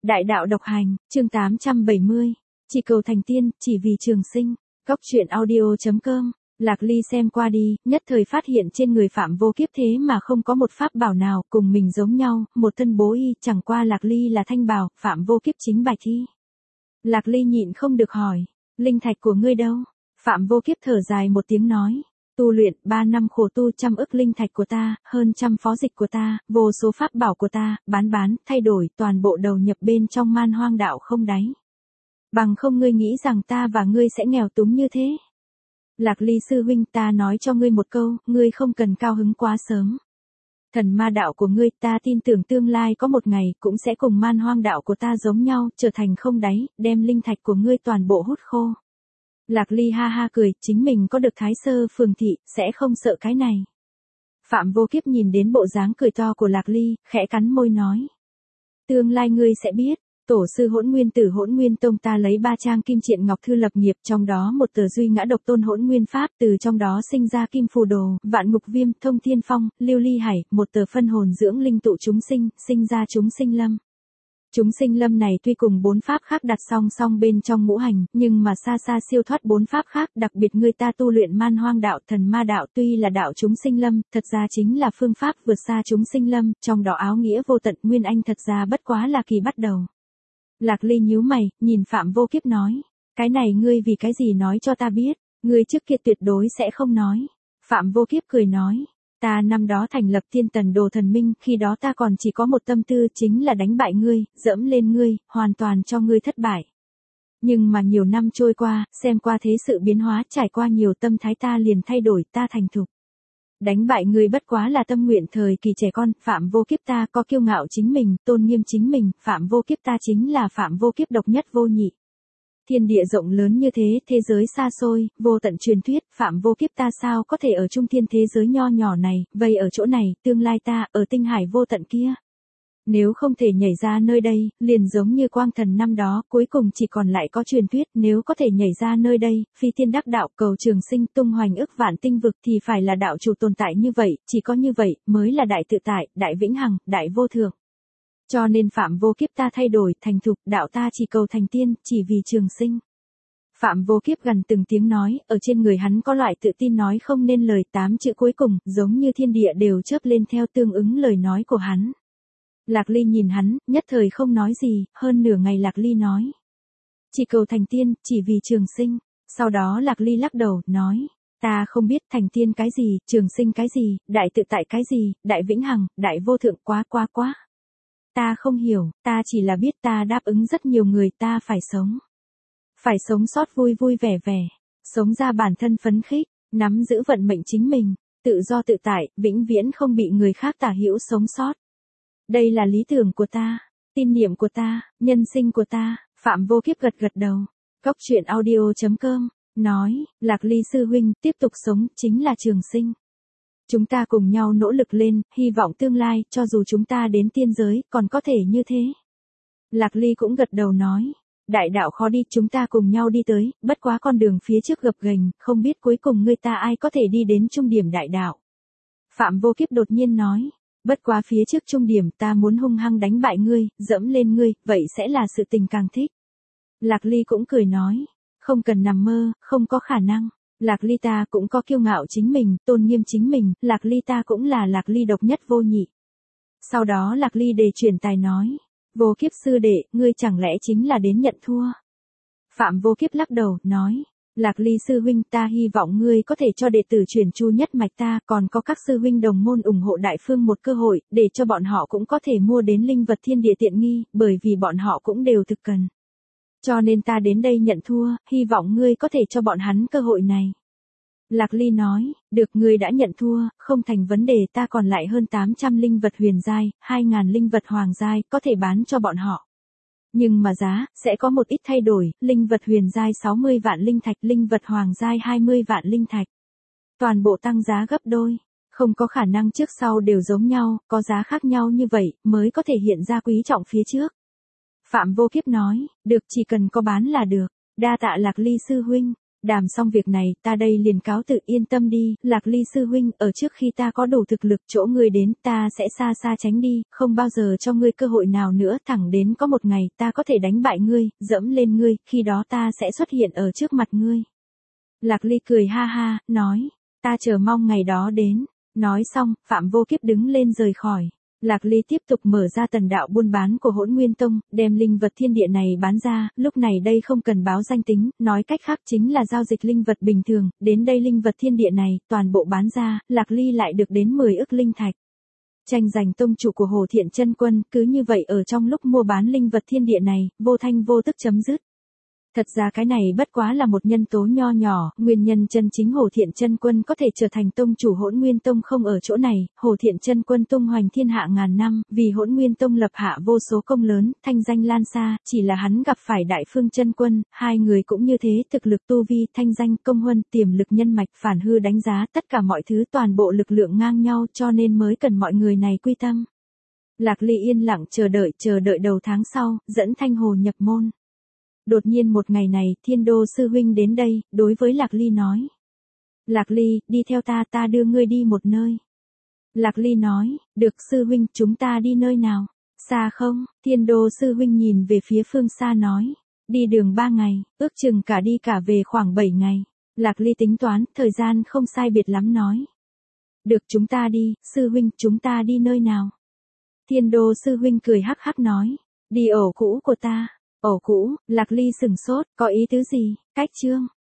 Đại đạo độc hành, chương 870. Chỉ cầu thành tiên, chỉ vì trường sinh. Góc truyện audio.com. Lạc Ly xem qua đi, nhất thời phát hiện trên người Phạm Vô Kiếp thế mà không có một pháp bảo nào cùng mình giống nhau, một thân bố y, chẳng qua Lạc Ly là thanh bào, Phạm Vô Kiếp chính bạch y. Lạc Ly nhịn không được hỏi, linh thạch của ngươi đâu? Phạm Vô Kiếp thở dài một tiếng nói, tu luyện 3 năm khổ tu, 100 ức linh thạch của ta, hơn 100 phó dịch của ta, vô số pháp bảo của ta, bán, thay đổi, toàn bộ đầu nhập bên trong man hoang đạo không đáy. Bằng không ngươi nghĩ rằng ta và ngươi sẽ nghèo túng như thế? Lạc Ly sư huynh, ta nói cho ngươi một câu, ngươi không cần cao hứng quá sớm. Thần ma đạo của ngươi, ta tin tưởng tương lai có một ngày cũng sẽ cùng man hoang đạo của ta giống nhau, trở thành không đáy, đem linh thạch của ngươi toàn bộ hút khô. Lạc Ly ha ha cười, chính mình có được Thái Sơ Phường Thị, sẽ không sợ cái này. Phạm Vô Kiếp nhìn đến bộ dáng cười to của Lạc Ly, khẽ cắn môi nói. Tương lai ngươi sẽ biết, tổ sư Hỗn Nguyên Tử Hỗn Nguyên Tông ta lấy 3 trang kim triện ngọc thư lập nghiệp, trong đó một tờ duy ngã độc tôn Hỗn Nguyên Pháp, từ trong đó sinh ra Kim Phù Đồ, Vạn Ngục Viêm, Thông Thiên Phong, Lưu Ly Hải, một tờ phân hồn dưỡng linh tụ chúng sinh, sinh ra chúng sinh lâm. Chúng sinh lâm này tuy cùng 4 pháp khác đặt song song bên trong ngũ hành, nhưng mà xa xa siêu thoát 4 pháp khác, đặc biệt người ta tu luyện man hoang đạo, thần ma đạo tuy là đạo chúng sinh lâm, thật ra chính là phương pháp vượt xa chúng sinh lâm, trong đó áo nghĩa vô tận, nguyên anh thật ra bất quá là kỳ bắt đầu. Lạc Ly nhíu mày, nhìn Phạm Vô Kiếp nói, cái này ngươi vì cái gì nói cho ta biết, ngươi trước kia tuyệt đối sẽ không nói. Phạm Vô Kiếp cười nói, ta năm đó thành lập Thiên Tần Đồ Thần Minh, khi đó ta còn chỉ có một tâm tư, chính là đánh bại ngươi, dẫm lên ngươi, hoàn toàn cho ngươi thất bại. Nhưng mà nhiều năm trôi qua, xem qua thế sự biến hóa, trải qua nhiều tâm thái ta liền thay đổi, ta thành thục. Đánh bại ngươi bất quá là tâm nguyện thời kỳ trẻ con, Phạm Vô Kiếp ta có kiêu ngạo chính mình, tôn nghiêm chính mình, Phạm Vô Kiếp ta chính là Phạm Vô Kiếp độc nhất vô nhị. Thiên địa rộng lớn như thế, thế giới xa xôi, vô tận truyền thuyết, Phạm Vô Kiếp ta sao có thể ở trung thiên thế giới nho nhỏ này, vây ở chỗ này, tương lai ta, ở tinh hải vô tận kia. Nếu không thể nhảy ra nơi đây, liền giống như Quang Thần năm đó, cuối cùng chỉ còn lại có truyền thuyết, nếu có thể nhảy ra nơi đây, phi tiên đắc đạo, cầu trường sinh, tung hoành ức vạn tinh vực thì phải là đạo chủ tồn tại như vậy, chỉ có như vậy, mới là đại tự tại, đại vĩnh hằng, đại vô thượng. Cho nên Phạm Vô Kiếp ta thay đổi, thành thục, đạo ta chỉ cầu thành tiên, chỉ vì trường sinh. Phạm Vô Kiếp gần từng tiếng nói, ở trên người hắn có loại tự tin nói không nên lời, 8 chữ cuối cùng, giống như thiên địa đều chớp lên theo tương ứng lời nói của hắn. Lạc Ly nhìn hắn, nhất thời không nói gì, hơn nửa ngày Lạc Ly nói. Chỉ cầu thành tiên, chỉ vì trường sinh. Sau đó Lạc Ly lắc đầu, nói. Ta không biết thành tiên cái gì, trường sinh cái gì, đại tự tại cái gì, đại vĩnh hằng, đại vô thượng quá. Ta không hiểu, ta chỉ là biết ta đáp ứng rất nhiều người, ta phải sống. Phải sống sót vui vẻ, sống ra bản thân phấn khích, nắm giữ vận mệnh chính mình, tự do tự tại, vĩnh viễn không bị người khác tả hữu sống sót. Đây là lý tưởng của ta, tin niệm của ta, nhân sinh của ta. Phạm Vô Kiếp gật đầu. Góc truyện audio.com, nói, Lạc Ly sư huynh, tiếp tục sống, chính là trường sinh. Chúng ta cùng nhau nỗ lực lên, hy vọng tương lai, cho dù chúng ta đến tiên giới, còn có thể như thế. Lạc Ly cũng gật đầu nói, đại đạo khó đi, chúng ta cùng nhau đi tới, bất quá con đường phía trước gập ghềnh, không biết cuối cùng người ta ai có thể đi đến trung điểm đại đạo. Phạm Vô Kiếp đột nhiên nói, bất quá phía trước trung điểm ta muốn hung hăng đánh bại ngươi, dẫm lên ngươi, vậy sẽ là sự tình càng thích. Lạc Ly cũng cười nói, không cần nằm mơ, không có khả năng. Lạc Ly ta cũng có kiêu ngạo chính mình, tôn nghiêm chính mình, Lạc Ly ta cũng là Lạc Ly độc nhất vô nhị. Sau đó Lạc Ly đề chuyển tài nói, Vô Kiếp sư đệ, ngươi chẳng lẽ chính là đến nhận thua? Phạm Vô Kiếp lắc đầu, nói, Lạc Ly sư huynh, ta hy vọng ngươi có thể cho đệ tử truyền chu nhất mạch ta, còn có các sư huynh đồng môn ủng hộ đại phương một cơ hội, để cho bọn họ cũng có thể mua đến linh vật thiên địa tiện nghi, bởi vì bọn họ cũng đều thực cần. Cho nên ta đến đây nhận thua, hy vọng ngươi có thể cho bọn hắn cơ hội này. Lạc Ly nói, được, ngươi đã nhận thua, không thành vấn đề, ta còn lại hơn 800 linh vật huyền giai, 2000 linh vật hoàng giai, có thể bán cho bọn họ. Nhưng mà giá, sẽ có một ít thay đổi, linh vật huyền giai 60 vạn linh thạch, linh vật hoàng giai 20 vạn linh thạch. Toàn bộ tăng giá gấp đôi, không có khả năng trước sau đều giống nhau, có giá khác nhau như vậy, mới có thể hiện ra quý trọng phía trước. Phạm Vô Kiếp nói, được, chỉ cần có bán là được, đa tạ Lạc Ly sư huynh. đàm xong việc này, ta đây liền cáo tự, yên tâm đi, Lạc Ly sư huynh, ở trước khi ta có đủ thực lực chỗ ngươi đến, ta sẽ xa xa tránh đi, không bao giờ cho ngươi cơ hội nào nữa, thẳng đến có một ngày, ta có thể đánh bại ngươi, dẫm lên ngươi, khi đó ta sẽ xuất hiện ở trước mặt ngươi. Lạc Ly cười ha ha, nói, ta chờ mong ngày đó đến. Nói xong, Phạm Vô Kiếp đứng lên rời khỏi. Lạc Ly tiếp tục mở ra tần đạo buôn bán của Hỗn Nguyên Tông, đem linh vật thiên địa này bán ra, lúc này đây không cần báo danh tính, nói cách khác chính là giao dịch linh vật bình thường, đến đây linh vật thiên địa này, toàn bộ bán ra, Lạc Ly lại được đến 10 ức linh thạch. Tranh giành tông chủ của Hồ Thiện Chân Quân, cứ như vậy ở trong lúc mua bán linh vật thiên địa này, vô thanh vô tức chấm dứt. Thật ra cái này bất quá là một nhân tố nho nhỏ, nguyên nhân chân chính Hồ Thiện Chân Quân có thể trở thành tông chủ Hỗn Nguyên Tông không ở chỗ này, Hồ Thiện Chân Quân tung hoành thiên hạ ngàn năm, vì Hỗn Nguyên Tông lập hạ vô số công lớn, thanh danh lan xa, chỉ là hắn gặp phải Đại Phương Chân Quân, hai người cũng như thế, thực lực tu vi, thanh danh, công huân, tiềm lực nhân mạch, phản hư đánh giá, tất cả mọi thứ toàn bộ lực lượng ngang nhau, cho nên mới cần mọi người này quy tâm. Lạc Ly yên lặng chờ đợi đầu tháng sau, dẫn Thanh Hồ nhập môn. Đột nhiên một ngày này, Thiên Đô sư huynh đến đây, đối với Lạc Ly nói. Lạc Ly, đi theo ta đưa ngươi đi một nơi. Lạc Ly nói, được sư huynh, chúng ta đi nơi nào? Xa không? Thiên Đô sư huynh nhìn về phía phương xa nói. Đi đường 3 ngày, ước chừng cả đi cả về khoảng 7 ngày. Lạc Ly tính toán, thời gian không sai biệt lắm nói. Được, chúng ta đi, sư huynh, chúng ta đi nơi nào? Thiên Đô sư huynh cười hắc hắc nói. Đi ổ cũ của ta. Ổ cũ, Lạc Ly sửng sốt, có ý tứ gì? Cách chương.